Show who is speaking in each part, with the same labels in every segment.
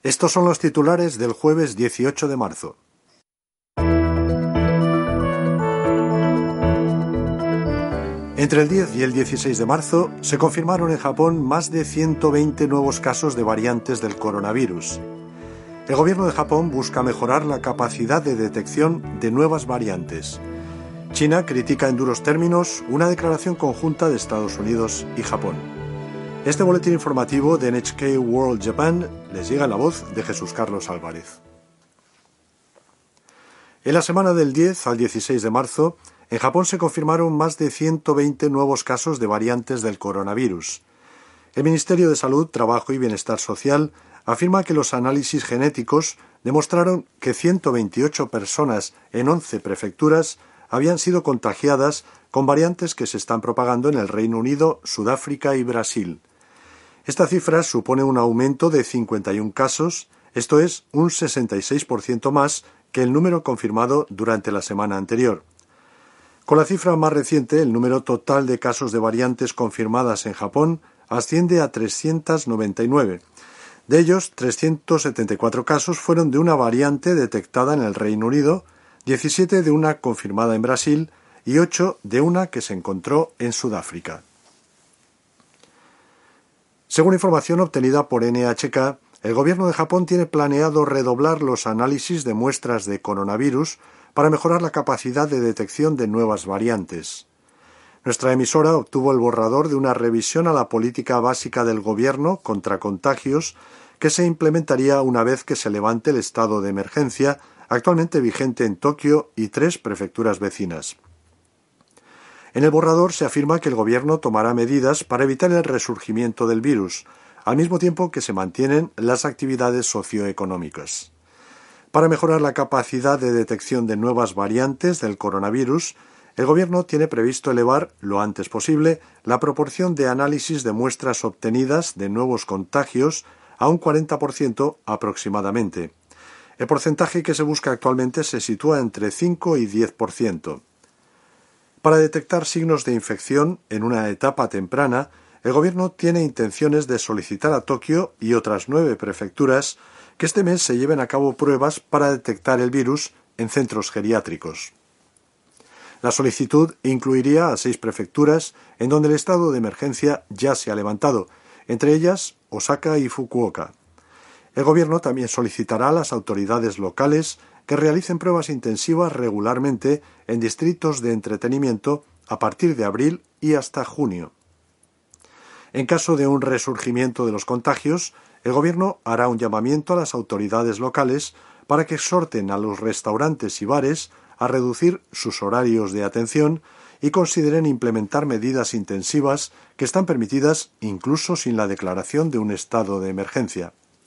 Speaker 1: Estos son los titulares del jueves 18 de marzo. Entre el 10 y el 16 de marzo se confirmaron en Japón más de 120 nuevos casos de variantes del coronavirus. El gobierno de Japón busca mejorar la capacidad de detección de nuevas variantes. China critica en duros términos una declaración conjunta de Estados Unidos y Japón. Este boletín informativo de NHK World Japan les llega en la voz de Jesús Carlos Álvarez. En la semana del 10 al 16 de marzo, en Japón se confirmaron más de 120 nuevos casos de variantes del coronavirus. El Ministerio de Salud, Trabajo y Bienestar Social afirma que los análisis genéticos demostraron que 128 personas en 11 prefecturas habían sido contagiadas con variantes que se están propagando en el Reino Unido, Sudáfrica y Brasil. Esta cifra supone un aumento de 51 casos, esto es un 66% más que el número confirmado durante la semana anterior. Con la cifra más reciente, el número total de casos de variantes confirmadas en Japón asciende a 399. De ellos, 374 casos fueron de una variante detectada en el Reino Unido, 17 de una confirmada en Brasil y 8 de una que se encontró en Sudáfrica. Según información obtenida por NHK, el gobierno de Japón tiene planeado redoblar los análisis de muestras de coronavirus para mejorar la capacidad de detección de nuevas variantes. Nuestra emisora obtuvo el borrador de una revisión a la política básica del gobierno contra contagios que se implementaría una vez que se levante el estado de emergencia actualmente vigente en Tokio y 3 prefecturas vecinas. En el borrador se afirma que el gobierno tomará medidas para evitar el resurgimiento del virus, al mismo tiempo que se mantienen las actividades socioeconómicas. Para mejorar la capacidad de detección de nuevas variantes del coronavirus, el gobierno tiene previsto elevar, lo antes posible, la proporción de análisis de muestras obtenidas de nuevos contagios a un 40% aproximadamente. El porcentaje que se busca actualmente se sitúa entre 5 y 10%. Para detectar signos de infección en una etapa temprana, el gobierno tiene intenciones de solicitar a Tokio y otras 9 prefecturas que este mes se lleven a cabo pruebas para detectar el virus en centros geriátricos. La solicitud incluiría a 6 prefecturas en donde el estado de emergencia ya se ha levantado, entre ellas Osaka y Fukuoka. El gobierno también solicitará a las autoridades locales que realicen pruebas intensivas regularmente en distritos de entretenimiento a partir de abril y hasta junio. En caso de un resurgimiento de los contagios, el gobierno hará un llamamiento a las autoridades locales para que exhorten a los restaurantes y bares a reducir sus horarios de atención y consideren implementar medidas intensivas que están permitidas incluso sin la declaración de un estado de emergencia.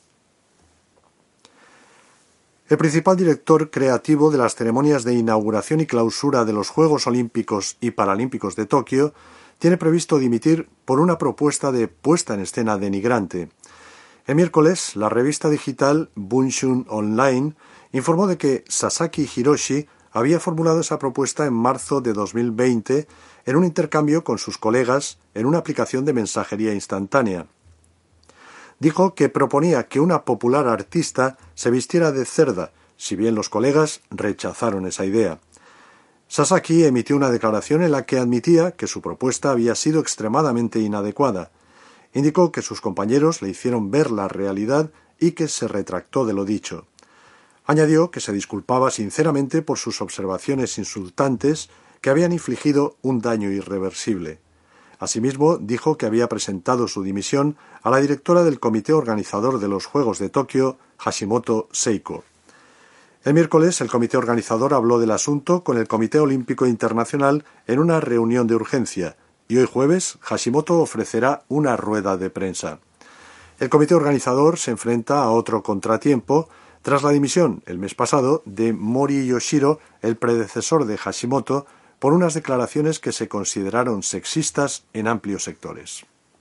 Speaker 1: El principal director creativo de las ceremonias de inauguración y clausura de los Juegos Olímpicos y Paralímpicos de Tokio tiene previsto dimitir por una propuesta de puesta en escena denigrante. El miércoles, la revista digital Bunshun Online informó de que Sasaki Hiroshi había formulado esa propuesta en marzo de 2020 en un intercambio con sus colegas en una aplicación de mensajería instantánea. Dijo que proponía que una popular artista se vistiera de cerda, si bien los colegas rechazaron esa idea. Sasaki emitió una declaración en la que admitía que su propuesta había sido extremadamente inadecuada. Indicó que sus compañeros le hicieron ver la realidad y que se retractó de lo dicho. Añadió que se disculpaba sinceramente por sus observaciones insultantes que habían infligido un daño irreversible. Asimismo, dijo que había presentado su dimisión a la directora del comité organizador de los Juegos de Tokio, Hashimoto Seiko. El miércoles, el comité organizador habló del asunto con el Comité Olímpico Internacional en una reunión de urgencia, y hoy jueves Hashimoto ofrecerá una rueda de prensa. El comité organizador se enfrenta a otro contratiempo tras la dimisión, el mes pasado, de Mori Yoshiro, el predecesor de Hashimoto, por unas declaraciones que se consideraron sexistas en amplios sectores.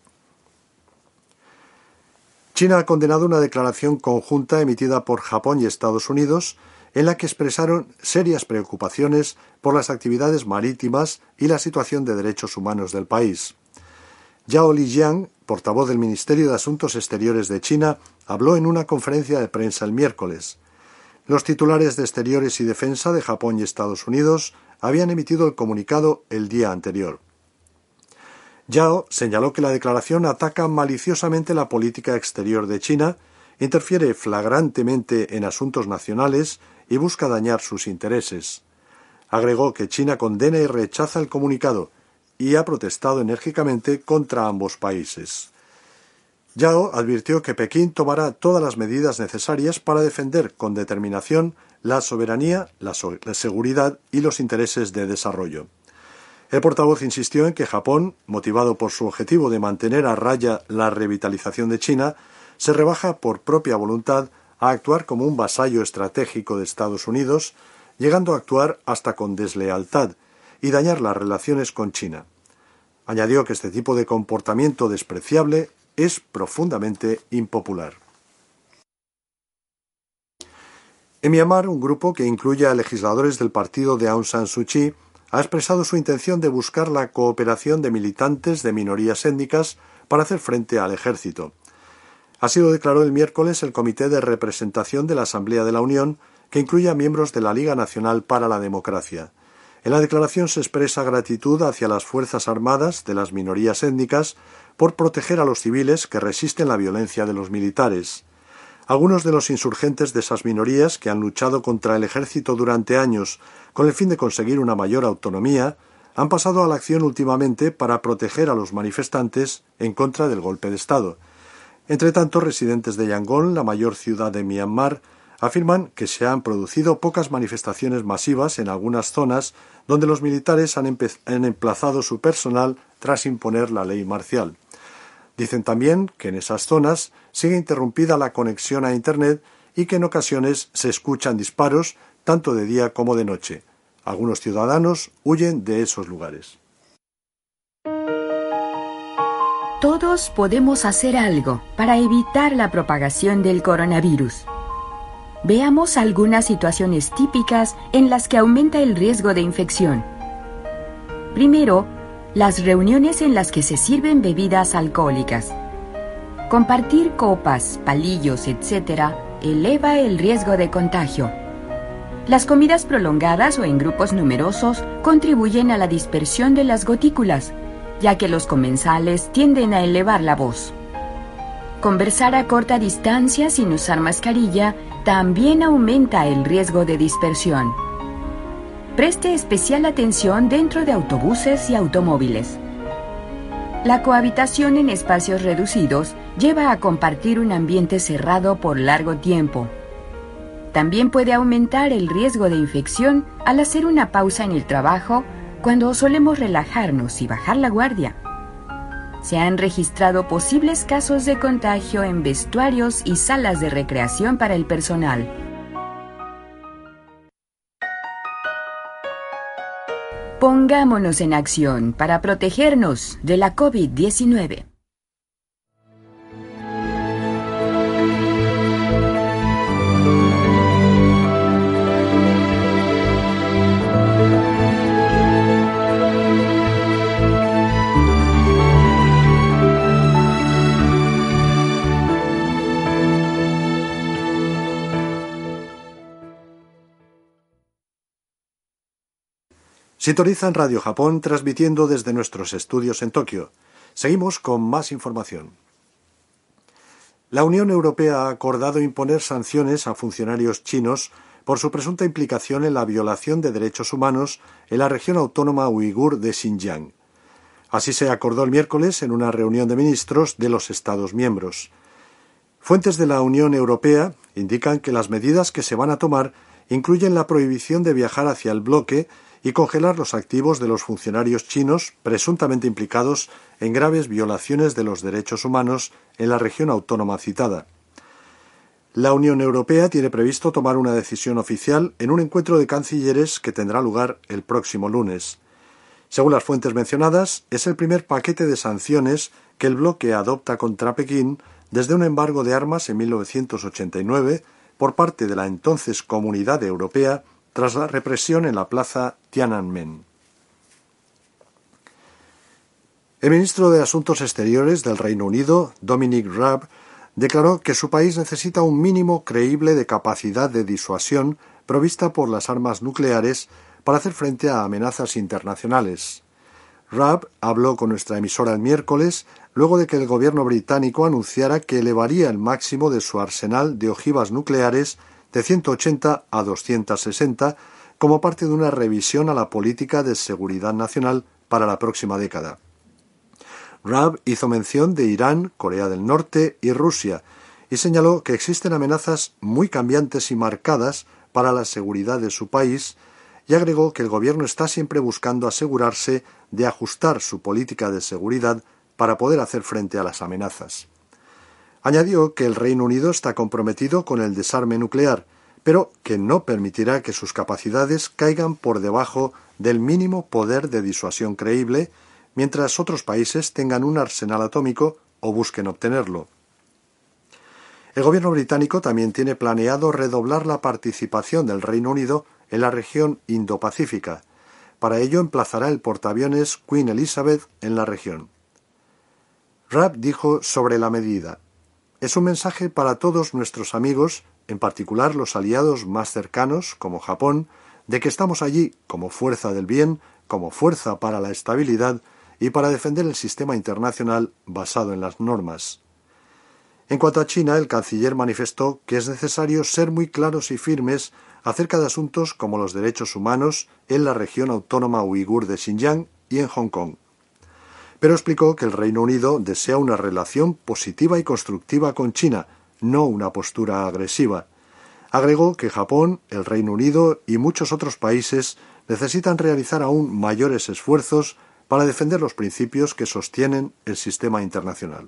Speaker 1: China ha condenado una declaración conjunta emitida por Japón y Estados Unidos en la que expresaron serias preocupaciones por las actividades marítimas y la situación de derechos humanos del país. Zhao Lijiang, portavoz del Ministerio de Asuntos Exteriores de China, habló en una conferencia de prensa el miércoles. Los titulares de Exteriores y Defensa de Japón y Estados Unidos habían emitido el comunicado el día anterior. Yao señaló que la declaración ataca maliciosamente la política exterior de China, interfiere flagrantemente en asuntos nacionales y busca dañar sus intereses. Agregó que China condena y rechaza el comunicado y ha protestado enérgicamente contra ambos países. Yao advirtió que Pekín tomará todas las medidas necesarias para defender con determinación la soberanía, la seguridad y los intereses de desarrollo. El portavoz insistió en que Japón, motivado por su objetivo de mantener a raya la revitalización de China, se rebaja por propia voluntad a actuar como un vasallo estratégico de Estados Unidos, llegando a actuar hasta con deslealtad y dañar las relaciones con China. Añadió que este tipo de comportamiento despreciable es profundamente impopular. En Myanmar, un grupo que incluye a legisladores del partido de Aung San Suu Kyi ha expresado su intención de buscar la cooperación de militantes de minorías étnicas para hacer frente al ejército. Así lo declaró el miércoles el Comité de Representación de la Asamblea de la Unión, que incluye a miembros de la Liga Nacional para la Democracia. En la declaración se expresa gratitud hacia las Fuerzas Armadas de las minorías étnicas por proteger a los civiles que resisten la violencia de los militares. Algunos de los insurgentes de esas minorías, que han luchado contra el ejército durante años con el fin de conseguir una mayor autonomía, han pasado a la acción últimamente para proteger a los manifestantes en contra del golpe de Estado. Entretanto, residentes de Yangon, la mayor ciudad de Myanmar, afirman que se han producido pocas manifestaciones masivas en algunas zonas donde los militares han emplazado su personal tras imponer la ley marcial. Dicen también que en esas zonas sigue interrumpida la conexión a Internet y que en ocasiones se escuchan disparos tanto de día como de noche. Algunos ciudadanos huyen de esos lugares.
Speaker 2: Todos podemos hacer algo para evitar la propagación del coronavirus. Veamos algunas situaciones típicas en las que aumenta el riesgo de infección. Primero, las reuniones en las que se sirven bebidas alcohólicas. Compartir copas, palillos, etc. eleva el riesgo de contagio. Las comidas prolongadas o en grupos numerosos contribuyen a la dispersión de las gotículas, ya que los comensales tienden a elevar la voz. Conversar a corta distancia sin usar mascarilla también aumenta el riesgo de dispersión. Preste especial atención dentro de autobuses y automóviles. La cohabitación en espacios reducidos lleva a compartir un ambiente cerrado por largo tiempo. También puede aumentar el riesgo de infección al hacer una pausa en el trabajo cuando solemos relajarnos y bajar la guardia. Se han registrado posibles casos de contagio en vestuarios y salas de recreación para el personal. Pongámonos en acción para protegernos de la COVID-19.
Speaker 1: Sintonizan Radio Japón transmitiendo desde nuestros estudios en Tokio. Seguimos con más información. La Unión Europea ha acordado imponer sanciones a funcionarios chinos por su presunta implicación en la violación de derechos humanos en la región autónoma uigur de Xinjiang. Así se acordó el miércoles en una reunión de ministros de los Estados miembros. Fuentes de la Unión Europea indican que las medidas que se van a tomar incluyen la prohibición de viajar hacia el bloque y congelar los activos de los funcionarios chinos presuntamente implicados en graves violaciones de los derechos humanos en la región autónoma citada. La Unión Europea tiene previsto tomar una decisión oficial en un encuentro de cancilleres que tendrá lugar el próximo lunes. Según las fuentes mencionadas, es el primer paquete de sanciones que el bloque adopta contra Pekín desde un embargo de armas en 1989 por parte de la entonces Comunidad Europea tras la represión en la plaza Tiananmen. El ministro de Asuntos Exteriores del Reino Unido, Dominic Raab, declaró que su país necesita un mínimo creíble de capacidad de disuasión provista por las armas nucleares para hacer frente a amenazas internacionales. Raab habló con nuestra emisora el miércoles, luego de que el gobierno británico anunciara que elevaría el máximo de su arsenal de ojivas nucleares de 180 a 260 como parte de una revisión a la política de seguridad nacional para la próxima década. Raab hizo mención de Irán, Corea del Norte y Rusia y señaló que existen amenazas muy cambiantes y marcadas para la seguridad de su país, y agregó que el gobierno está siempre buscando asegurarse de ajustar su política de seguridad para poder hacer frente a las amenazas. Añadió que el Reino Unido está comprometido con el desarme nuclear, pero que no permitirá que sus capacidades caigan por debajo del mínimo poder de disuasión creíble, mientras otros países tengan un arsenal atómico o busquen obtenerlo. El gobierno británico también tiene planeado redoblar la participación del Reino Unido en la región Indo-Pacífica. Para ello emplazará el portaaviones Queen Elizabeth en la región. Raab dijo sobre la medida: «Es un mensaje para todos nuestros amigos, en particular los aliados más cercanos, como Japón, de que estamos allí como fuerza del bien, como fuerza para la estabilidad y para defender el sistema internacional basado en las normas». En cuanto a China, el canciller manifestó que es necesario ser muy claros y firmes acerca de asuntos como los derechos humanos en la región autónoma uigur de Xinjiang y en Hong Kong. Pero explicó que el Reino Unido desea una relación positiva y constructiva con China, no una postura agresiva. Agregó que Japón, el Reino Unido y muchos otros países necesitan realizar aún mayores esfuerzos para defender los principios que sostienen el sistema internacional.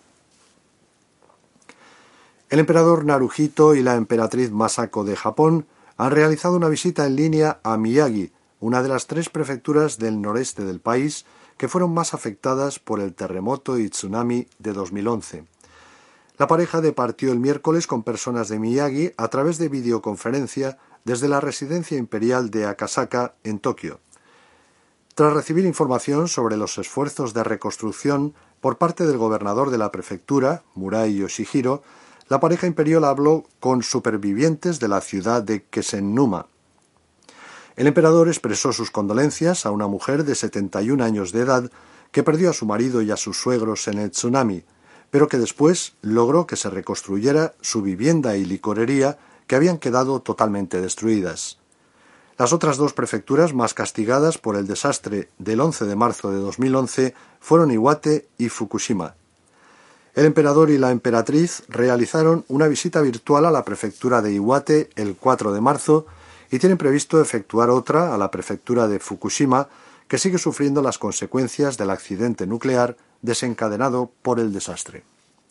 Speaker 1: El emperador Naruhito y la emperatriz Masako de Japón han realizado una visita en línea a Miyagi, una de las 3 prefecturas del noreste del país que fueron más afectadas por el terremoto y tsunami de 2011. La pareja departió el miércoles con personas de Miyagi a través de videoconferencia desde la residencia imperial de Akasaka, en Tokio. Tras recibir información sobre los esfuerzos de reconstrucción por parte del gobernador de la prefectura, Murai Yoshihiro, la pareja imperial habló con supervivientes de la ciudad de Kesennuma. El emperador expresó sus condolencias a una mujer de 71 años de edad que perdió a su marido y a sus suegros en el tsunami, pero que después logró que se reconstruyera su vivienda y licorería, que habían quedado totalmente destruidas. Las otras 2 prefecturas más castigadas por el desastre del 11 de marzo de 2011 fueron Iwate y Fukushima. El emperador y la emperatriz realizaron una visita virtual a la prefectura de Iwate el 4 de marzo y tienen previsto efectuar otra a la prefectura de Fukushima, que sigue sufriendo las consecuencias del accidente nuclear desencadenado por el desastre.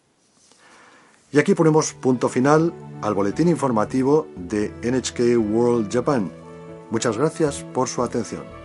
Speaker 1: Y aquí ponemos punto final al boletín informativo de NHK World Japan. Muchas gracias por su atención.